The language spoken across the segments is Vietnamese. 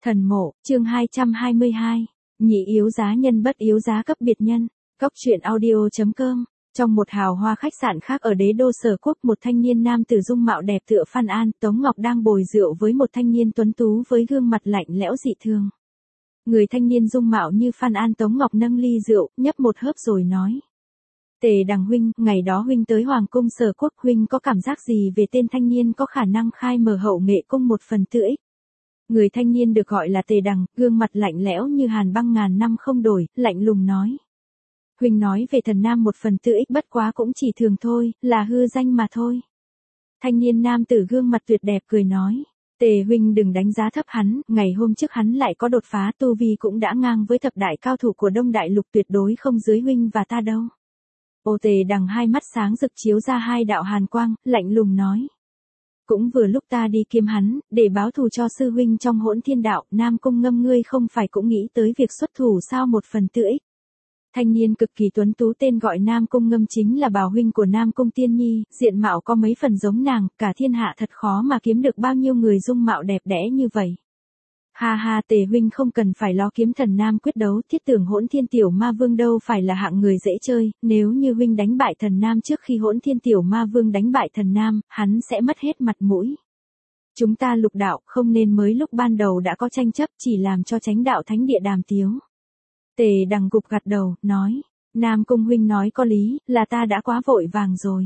Thần mộ, chương 222. Nhị yếu giá nhân bất yếu giá cấp biệt nhân. Cóc truyện audio.com. Trong một hào hoa khách sạn khác ở đế đô Sở Quốc, một thanh niên nam tử dung mạo đẹp tựa Phan An, Tống Ngọc đang bồi rượu với một thanh niên tuấn tú với gương mặt lạnh lẽo dị thường. Người thanh niên dung mạo như Phan An, Tống Ngọc nâng ly rượu, nhấp một hớp rồi nói: Tề Đằng huynh, ngày đó huynh tới Hoàng cung Sở Quốc, huynh có cảm giác gì về tên thanh niên có khả năng khai mở Hậu Nghệ cung một phần tư ích? Người thanh niên được gọi là Tề Đằng, gương mặt lạnh lẽo như hàn băng ngàn năm không đổi, lạnh lùng nói: Huynh nói về thần nam một phần tư ích bất quá cũng chỉ thường thôi, là hư danh mà thôi. Thanh niên nam tử gương mặt tuyệt đẹp cười nói: Tề huynh đừng đánh giá thấp hắn, ngày hôm trước hắn lại có đột phá tu vi cũng đã ngang với thập đại cao thủ của Đông Đại Lục, tuyệt đối không dưới huynh và ta đâu. Ô Tề Đằng hai mắt sáng rực chiếu ra hai đạo hàn quang, lạnh lùng nói: Cũng vừa lúc ta đi kiếm hắn, để báo thù cho sư huynh trong Hỗn Thiên Đạo, Nam Cung Ngâm ngươi không phải cũng nghĩ tới việc xuất thủ sao một phần tư ích? Thanh niên cực kỳ tuấn tú tên gọi Nam Cung Ngâm chính là bảo huynh của Nam Cung Tiên Nhi, diện mạo có mấy phần giống nàng, cả thiên hạ thật khó mà kiếm được bao nhiêu người dung mạo đẹp đẽ như vậy. Ha ha, Tề huynh không cần phải lo kiếm thần nam quyết đấu, thiết tưởng Hỗn Thiên Tiểu Ma Vương đâu phải là hạng người dễ chơi, nếu như huynh đánh bại thần nam trước khi Hỗn Thiên Tiểu Ma Vương đánh bại thần nam, hắn sẽ mất hết mặt mũi. Chúng ta lục đạo không nên mới lúc ban đầu đã có tranh chấp, chỉ làm cho Chánh Đạo Thánh Địa đàm tiếu. Tề Đằng gục gật đầu, nói: Nam Cung huynh nói có lý, là ta đã quá vội vàng rồi.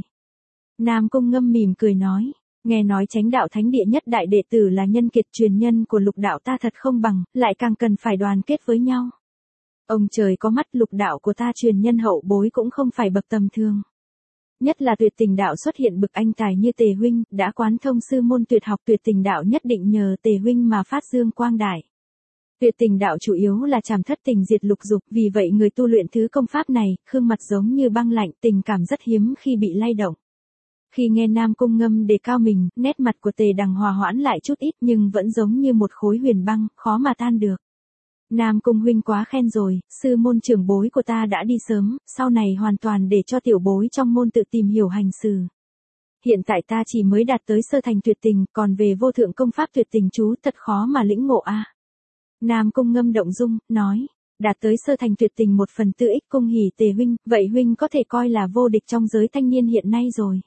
Nam Cung Ngâm mỉm cười nói: Nghe nói Chánh Đạo Thánh Địa nhất đại đệ tử là nhân kiệt truyền nhân của lục đạo ta thật không bằng, lại càng cần phải đoàn kết với nhau. Ông trời có mắt, lục đạo của ta truyền nhân hậu bối cũng không phải bậc tầm thường. Nhất là Tuyệt Tình Đạo xuất hiện bậc anh tài như Tề huynh, đã quán thông sư môn tuyệt học Tuyệt Tình Đạo nhất định nhờ Tề huynh mà phát dương quang đại. Tuyệt Tình Đạo chủ yếu là trảm thất tình diệt lục dục, vì vậy người tu luyện thứ công pháp này, gương mặt giống như băng lạnh, tình cảm rất hiếm khi bị lay động. Khi nghe Nam Cung Ngâm đề cao mình, nét mặt của Tề Đằng hòa hoãn lại chút ít nhưng vẫn giống như một khối huyền băng, khó mà tan được. Nam Cung huynh quá khen rồi, sư môn trưởng bối của ta đã đi sớm, sau này hoàn toàn để cho tiểu bối trong môn tự tìm hiểu hành sự. Hiện tại ta chỉ mới đạt tới sơ thành tuyệt tình, còn về vô thượng công pháp tuyệt tình chú thật khó mà lĩnh ngộ a. Nam Cung Ngâm động dung, nói: Đạt tới sơ thành tuyệt tình một phần tư ích, cung hỉ Tề huynh, vậy huynh có thể coi là vô địch trong giới thanh niên hiện nay rồi.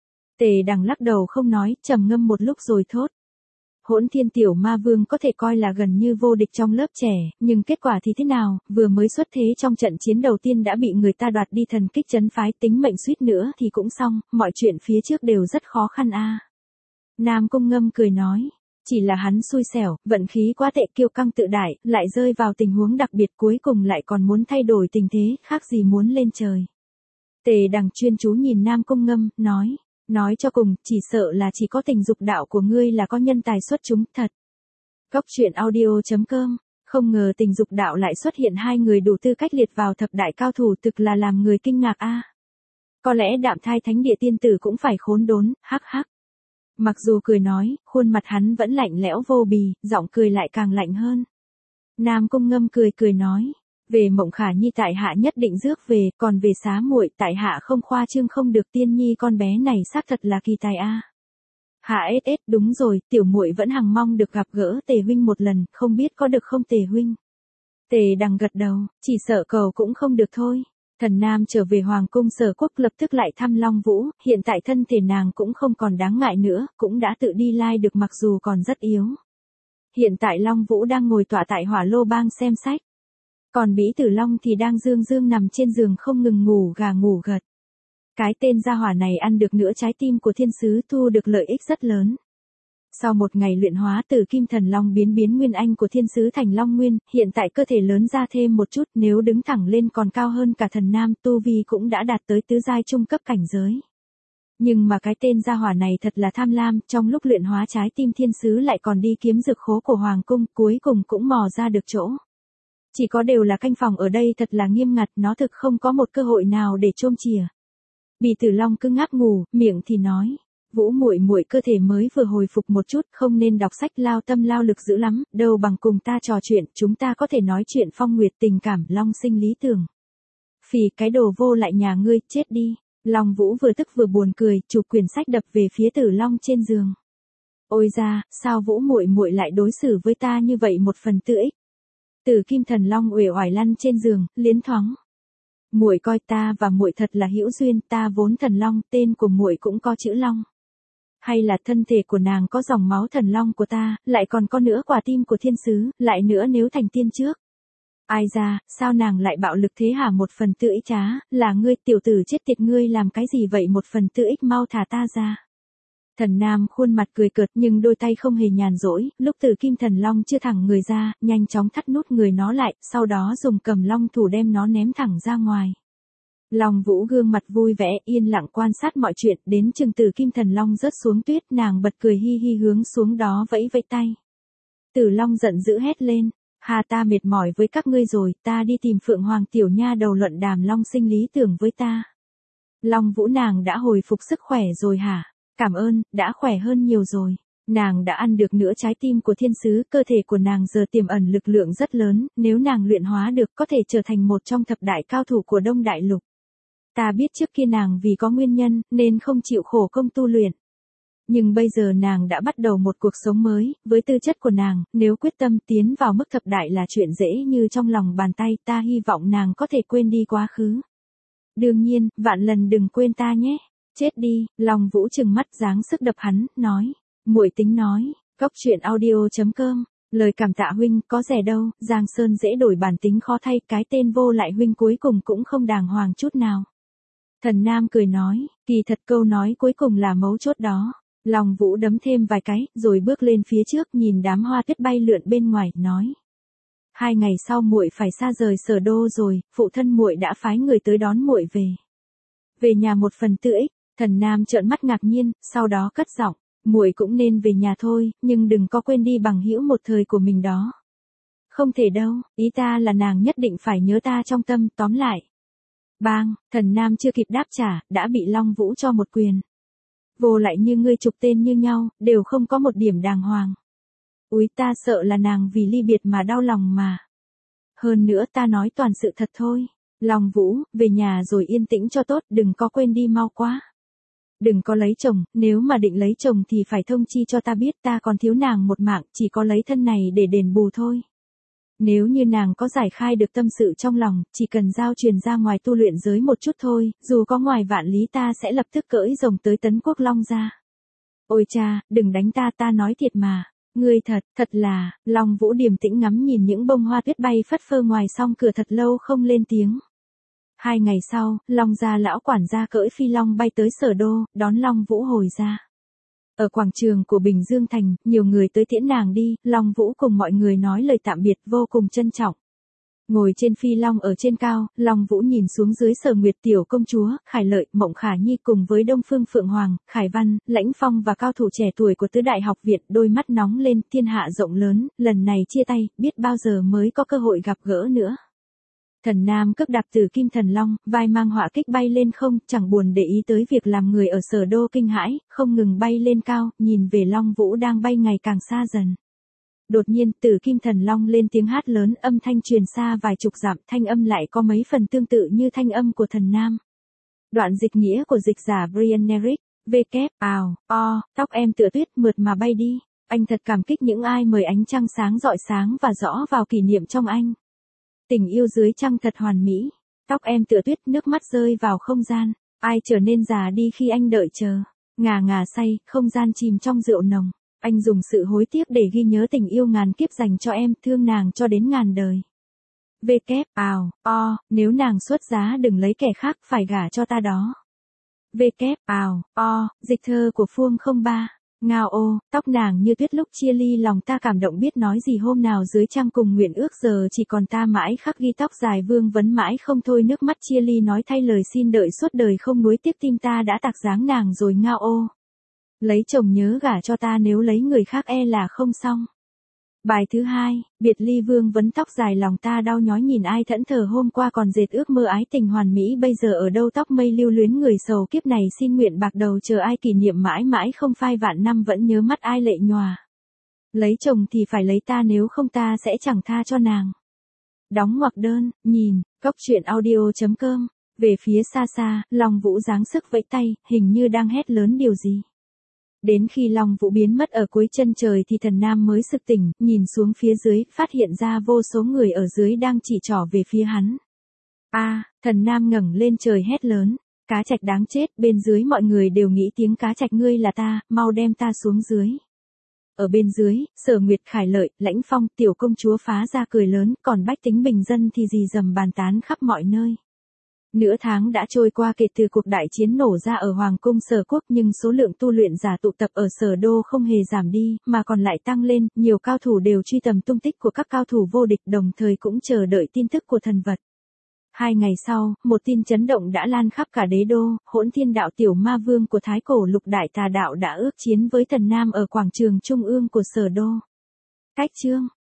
Tề Đằng lắc đầu không nói, trầm ngâm một lúc rồi thốt: Hỗn Thiên Tiểu Ma Vương có thể coi là gần như vô địch trong lớp trẻ, nhưng kết quả thì thế nào, vừa mới xuất thế trong trận chiến đầu tiên đã bị người ta đoạt đi thần kích trấn phái, tính mệnh suýt nữa thì cũng xong, mọi chuyện phía trước đều rất khó khăn a. Nam Cung Ngâm cười nói: Chỉ là hắn xui xẻo, vận khí quá tệ, kiêu căng tự đại, lại rơi vào tình huống đặc biệt, cuối cùng lại còn muốn thay đổi tình thế, khác gì muốn lên trời. Tề Đằng chuyên chú nhìn Nam Cung Ngâm, nói cho cùng, chỉ sợ là chỉ có tình dục đạo của ngươi là có nhân tài xuất chúng, thật. Cóc truyện audio.com. Không ngờ tình dục đạo lại xuất hiện hai người đủ tư cách liệt vào thập đại cao thủ, thực là làm người kinh ngạc a. Có lẽ Đạm Thai Thánh Địa tiên tử cũng phải khốn đốn, hắc hắc. Mặc dù cười nói, khuôn mặt hắn vẫn lạnh lẽo vô bì, giọng cười lại càng lạnh hơn. Nam Cung Ngâm cười nói: Về Mộng Khả Nhi tại hạ nhất định rước về, còn về Xá muội tại hạ không khoa trương không được, Tiên Nhi con bé này xác thật là kỳ tài a. Hạ đúng rồi, tiểu muội vẫn hằng mong được gặp gỡ Tề huynh một lần, không biết có được không Tề huynh. Tề Đằng gật đầu, chỉ sợ cầu cũng không được thôi. Thần nam trở về Hoàng cung Sở Quốc lập tức lại thăm Long Vũ, hiện tại thân thể nàng cũng không còn đáng ngại nữa, cũng đã tự đi lai được mặc dù còn rất yếu. Hiện tại Long Vũ đang ngồi tọa tại Hỏa Lô Bang xem sách. Còn Bỉ Tử Long thì đang dương nằm trên giường không ngừng ngủ gà ngủ gật. Cái tên gia hỏa này ăn được nửa trái tim của thiên sứ, thu được lợi ích rất lớn. Sau một ngày luyện hóa từ Kim Thần Long biến nguyên anh của thiên sứ thành Long Nguyên, hiện tại cơ thể lớn ra thêm một chút, nếu đứng thẳng lên còn cao hơn cả thần nam, tu vi cũng đã đạt tới tứ giai trung cấp cảnh giới. Nhưng mà cái tên gia hỏa này thật là tham lam, trong lúc luyện hóa trái tim thiên sứ lại còn đi kiếm dược khố của Hoàng cung, cuối cùng cũng mò ra được chỗ. Chỉ có đều là canh phòng ở đây thật là nghiêm ngặt, nó thực không có một cơ hội nào để chôm chìa. Bỉ Tử Long cứ ngáp ngủ, miệng thì nói: Vũ muội muội cơ thể mới vừa hồi phục một chút, không nên đọc sách lao tâm lao lực dữ lắm, đâu bằng cùng ta trò chuyện, chúng ta có thể nói chuyện phong nguyệt tình cảm, long sinh lý tưởng. Phì cái đồ vô lại nhà ngươi, chết đi. Long Vũ vừa tức vừa buồn cười, chụp quyển sách đập về phía Tử Long trên giường. Ôi da, sao Vũ muội muội lại đối xử với ta như vậy một phần tự ích. Tử Kim Thần Long uể oải lăn trên giường, liến thoáng. Muội coi ta và muội thật là hữu duyên, ta vốn thần long, tên của muội cũng có chữ long. Hay là thân thể của nàng có dòng máu thần long của ta, lại còn có nữa quả tim của thiên sứ, lại nữa nếu thành tiên trước. Ai ra, sao nàng lại bạo lực thế hả? Một phần tự ích trá, là ngươi tiểu tử chết tiệt, ngươi làm cái gì vậy? Một phần tự ích, mau thả ta ra. Thần Nam khuôn mặt cười cợt nhưng đôi tay không hề nhàn rỗi, lúc Tử Kim Thần Long chưa thẳng người ra, nhanh chóng thắt nút người nó lại, sau đó dùng cầm long thủ đem nó ném thẳng ra ngoài. Long Vũ gương mặt vui vẻ, yên lặng quan sát mọi chuyện, đến chừng Tử Kim Thần Long rớt xuống tuyết, nàng bật cười hi hi hướng xuống đó vẫy vẫy tay. Tử Long giận dữ hét lên, hà, ta mệt mỏi với các ngươi rồi, ta đi tìm Phượng Hoàng tiểu nha đầu luận đàm long sinh lý tưởng với ta. Long Vũ, nàng đã hồi phục sức khỏe rồi hả? Cảm ơn, đã khỏe hơn nhiều rồi. Nàng đã ăn được nửa trái tim của thiên sứ, cơ thể của nàng giờ tiềm ẩn lực lượng rất lớn, nếu nàng luyện hóa được có thể trở thành một trong thập đại cao thủ của Đông Đại Lục. Ta biết trước kia nàng vì có nguyên nhân, nên không chịu khổ công tu luyện. Nhưng bây giờ nàng đã bắt đầu một cuộc sống mới, với tư chất của nàng, nếu quyết tâm tiến vào mức thập đại là chuyện dễ như trong lòng bàn tay, ta hy vọng nàng có thể quên đi quá khứ. Đương nhiên, vạn lần đừng quên ta nhé. Chết đi, Long Vũ trừng mắt giáng sức đập hắn, nói. Muội tính nói, goctruyện.audio.com, lời cảm tạ huynh, có rẻ đâu, Giang Sơn dễ đổi bản tính khó thay, cái tên vô lại huynh cuối cùng cũng không đàng hoàng chút nào. Thần Nam cười nói, kỳ thật câu nói cuối cùng là mấu chốt đó. Long Vũ đấm thêm vài cái, rồi bước lên phía trước nhìn đám hoa tuyết bay lượn bên ngoài, nói. 2 ngày sau muội phải xa rời Sở Đô rồi, phụ thân muội đã phái người tới đón muội về. Về nhà một phần tự ích. Thần Nam trợn mắt ngạc nhiên, sau đó cất giọng, muội cũng nên về nhà thôi, nhưng đừng có quên đi bằng hữu một thời của mình đó. Không thể đâu, ý ta là nàng nhất định phải nhớ ta trong tâm, tóm lại. Bang, Thần Nam chưa kịp đáp trả, đã bị Long Vũ cho một quyền. Vô lại như ngươi chục tên như nhau, đều không có một điểm đàng hoàng. Úi, ta sợ là nàng vì ly biệt mà đau lòng mà. Hơn nữa ta nói toàn sự thật thôi. Long Vũ, về nhà rồi yên tĩnh cho tốt, đừng có quên đi mau quá. Đừng có lấy chồng, nếu mà định lấy chồng thì phải thông chi cho ta biết, ta còn thiếu nàng một mạng, chỉ có lấy thân này để đền bù thôi. Nếu như nàng có giải khai được tâm sự trong lòng, chỉ cần giao truyền ra ngoài tu luyện giới một chút thôi, dù có ngoài vạn lý ta sẽ lập tức cưỡi rồng tới tấn Quốc Long ra. Ôi cha, đừng đánh ta, ta nói thiệt mà. Ngươi thật là, Long Vũ điềm tĩnh ngắm nhìn những bông hoa tuyết bay phất phơ ngoài song cửa thật lâu không lên tiếng. 2 ngày sau, Long gia lão quản gia cưỡi phi long bay tới Sở Đô, đón Long Vũ hồi ra. Ở quảng trường của Bình Dương Thành, nhiều người tới tiễn nàng đi, Long Vũ cùng mọi người nói lời tạm biệt vô cùng trân trọng. Ngồi trên phi long ở trên cao, Long Vũ nhìn xuống dưới Sở Nguyệt tiểu công chúa, Khải Lợi, Mộng Khả Nhi cùng với Đông Phương Phượng Hoàng, Khải Văn, Lãnh Phong và cao thủ trẻ tuổi của tứ đại học viện, đôi mắt nóng lên, thiên hạ rộng lớn, lần này chia tay, biết bao giờ mới có cơ hội gặp gỡ nữa. Thần Nam cước đạp Tử Kim Thần Long, vai mang họa kích bay lên không, chẳng buồn để ý tới việc làm người ở Sở Đô kinh hãi, không ngừng bay lên cao, nhìn về Long Vũ đang bay ngày càng xa dần. Đột nhiên, Tử Kim Thần Long lên tiếng hát lớn, âm thanh truyền xa vài chục dặm, thanh âm lại có mấy phần tương tự như thanh âm của Thần Nam. Đoạn dịch nghĩa của dịch giả Brian Eric, tóc em tựa tuyết mượt mà bay đi, anh thật cảm kích những ai mời ánh trăng sáng rọi sáng và rõ vào kỷ niệm trong anh. Tình yêu dưới trăng thật hoàn mỹ, tóc em tựa tuyết, nước mắt rơi vào không gian, ai trở nên già đi khi anh đợi chờ, ngà ngà say, không gian chìm trong rượu nồng, anh dùng sự hối tiếc để ghi nhớ tình yêu ngàn kiếp dành cho em, thương nàng cho đến ngàn đời. Nếu nàng xuất giá đừng lấy kẻ khác, phải gả cho ta đó. Dịch thơ của Phương 03. Ngao ô, tóc nàng như tuyết lúc chia ly, lòng ta cảm động biết nói gì, hôm nào dưới trăng cùng nguyện ước, giờ chỉ còn ta mãi khắc ghi, tóc dài vương vấn mãi không thôi, nước mắt chia ly nói thay lời xin đợi suốt đời không nuối tiếc, tim ta đã tạc dáng nàng rồi. Ngao ô, lấy chồng nhớ gả cho ta, nếu lấy người khác e là không xong. Bài thứ 2, biệt ly vương vấn, tóc dài lòng ta đau nhói, nhìn ai thẫn thờ hôm qua còn dệt ước mơ ái tình hoàn mỹ, bây giờ ở đâu, tóc mây lưu luyến người sầu, kiếp này xin nguyện bạc đầu, chờ ai kỷ niệm mãi mãi không phai, vạn năm vẫn nhớ mắt ai lệ nhòa. Lấy chồng thì phải lấy ta, nếu không ta sẽ chẳng tha cho nàng. Đóng ngoặc đơn, nhìn, goctruyện.audio.com, về phía xa xa, Long Vũ giáng sức vẫy tay, hình như đang hét lớn điều gì. Đến khi Long Vũ biến mất ở cuối chân trời thì Thần Nam mới sực tỉnh, nhìn xuống phía dưới, phát hiện ra vô số người ở dưới đang chỉ trỏ về phía hắn. Thần Nam ngẩng lên trời hét lớn, cá trạch đáng chết, bên dưới mọi người đều nghĩ tiếng cá trạch ngươi là ta, mau đem ta xuống dưới. Ở bên dưới, Sở Nguyệt Khải Lợi, Lãnh Phong, tiểu công chúa phá ra cười lớn, còn bách tính bình dân thì rì rầm bàn tán khắp mọi nơi. Nửa tháng đã trôi qua kể từ cuộc đại chiến nổ ra ở Hoàng cung Sở Quốc, nhưng số lượng tu luyện giả tụ tập ở Sở Đô không hề giảm đi, mà còn lại tăng lên, nhiều cao thủ đều truy tầm tung tích của các cao thủ vô địch, đồng thời cũng chờ đợi tin tức của thần vật. 2 ngày sau, một tin chấn động đã lan khắp cả đế đô, Hỗn Thiên Đạo tiểu ma vương của Thái Cổ Lục Đại Tà Đạo đã ước chiến với Thần Nam ở quảng trường trung ương của Sở Đô. Cách chương